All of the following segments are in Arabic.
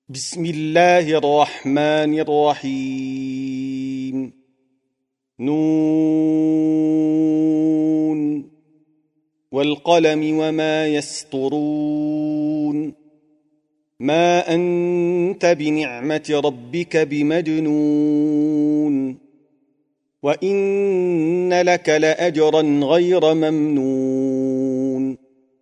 بسم الله الرحمن الرحيم نون والقلم وما يسطرون ما أنت بنعمة ربك بمجنون وإن لك لأجرا غير ممنون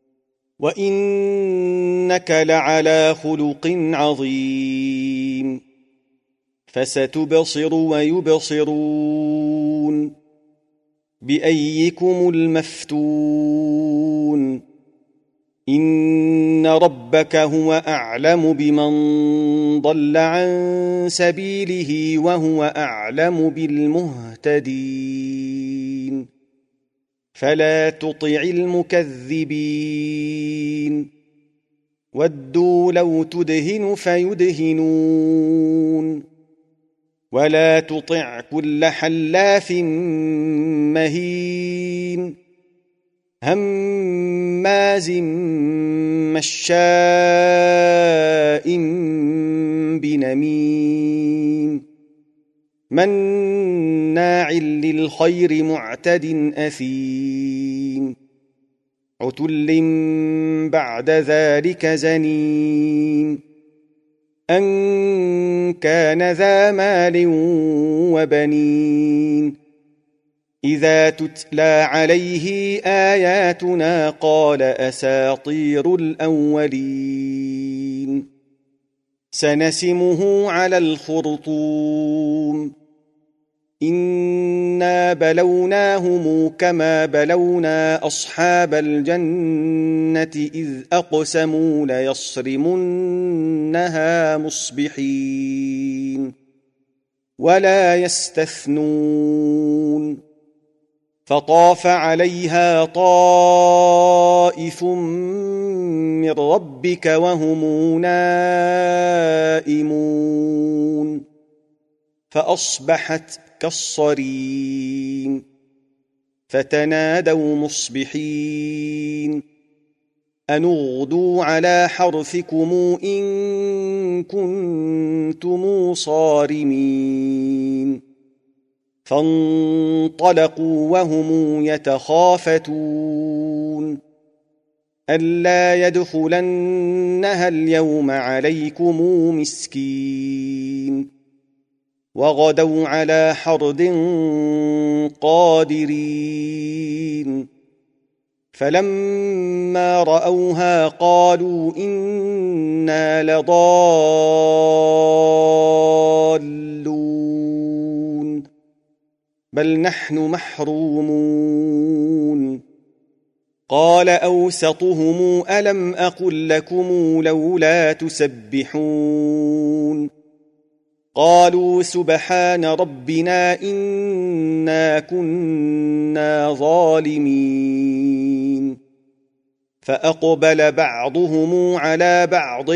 وإنك لعلى خلق عظيم فستبصر ويبصرون بأيكم المفتون إن ربك هو أعلم بمن ضل عن سبيله وهو أعلم بالمهتدين فلا تطع المكذبين ودوا لو تدهن فيدهنون ولا تطع كل حلاف مهين هماز مشاء بنميم مناع للخير معتد أثيم عتل بعد ذلك زنيم أن كان ذا مال وبنين إذا تتلى عليه آياتنا قال أساطير الأولين سنسمه على الخرطوم إنا بلوناهم كما بلونا أصحاب الجنة إذ أقسموا ليصرمنها مصبحين ولا يستثنون فطاف عليها طائف من ربك وهم نائمون فأصبحت كالصريم فتنادوا مصبحين أن اغدوا على حرثكم إن كنتم صارمين فانطلقوا وهم يتخافتون ألا يدخلنها اليوم عليكم مسكين وغدوا على حرد قادرين فلما رأوها قالوا إنا لضالون بل نحن محرومون قال أوسطهم ألم أقل لكم لولا تسبحون قالوا سبحان ربنا إنا كنا ظالمين فأقبل بعضهم على بعض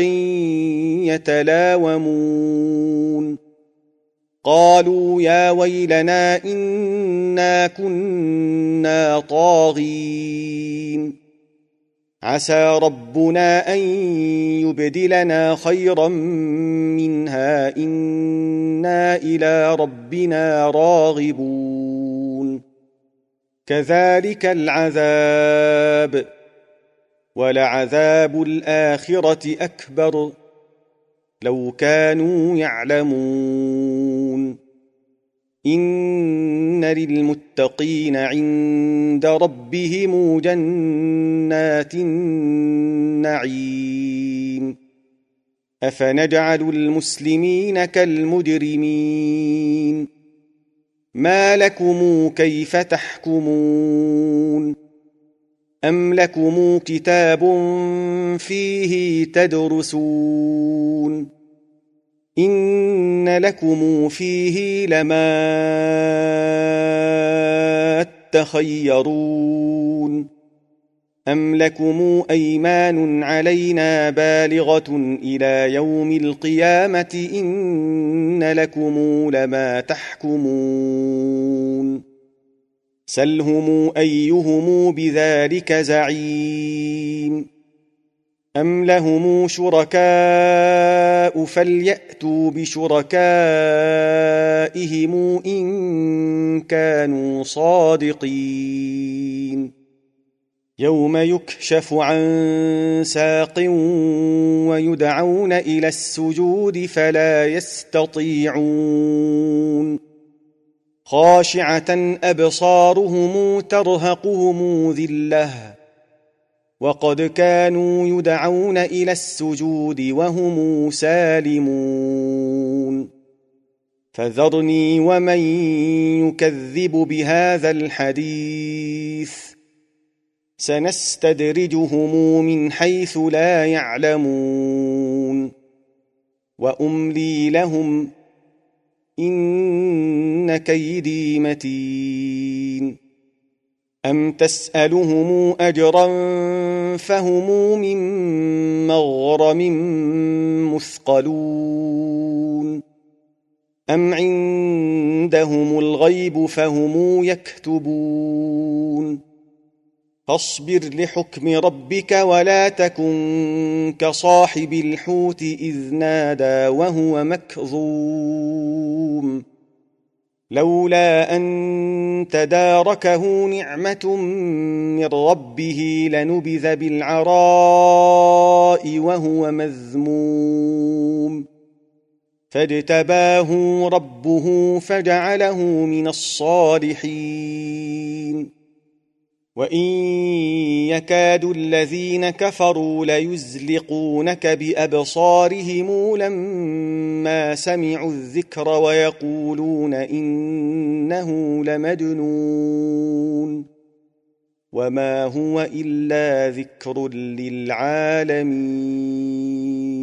يتلاومون قالوا يا ويلنا إنا كنا طاغين عسى ربنا أن يبدلنا خيرا منها إنا إلى ربنا راغبون كذلك العذاب ولعذاب الآخرة أكبر لو كانوا يعلمون إن للمتقين عند ربهم جنات النعيم أفنجعل المسلمين كالمجرمين ما لكم كيف تحكمون أم لكم كتاب فيه تدرسون إن لكم فيه لما تخيرون أم لكم أيمان علينا بالغة إلى يوم القيامة إن لكم لما تحكمون سلهم أيهم بذلك زعيم أم لهم شركاء فليأتوا بشركائهم إن كانوا صادقين يوم يكشف عن ساق ويدعون إلى السجود فلا يستطيعون خاشعة أبصارهم ترهقهم ذلة وقد كانوا يدعون إلى السجود وهم سالمون فذرني ومن يكذب بهذا الحديث سنستدرجهم من حيث لا يعلمون وأملي لهم إن كيدي متين أم تسألهم أجرا فهم من مغرم مثقلون أم عندهم الغيب فهم يكتبون فاصبر لحكم ربك ولا تكن كصاحب الحوت إذ نادى وهو مكظوم لولا أن تداركه نعمة من ربه لنبذ بالعراء وهو مذموم فاجتباه ربه فجعله من الصالحين وإن يكاد الذين كفروا ليزلقونك بأبصارهم لما سمعوا الذكر ويقولون إنه لمجنون وما هو إلا ذكر للعالمين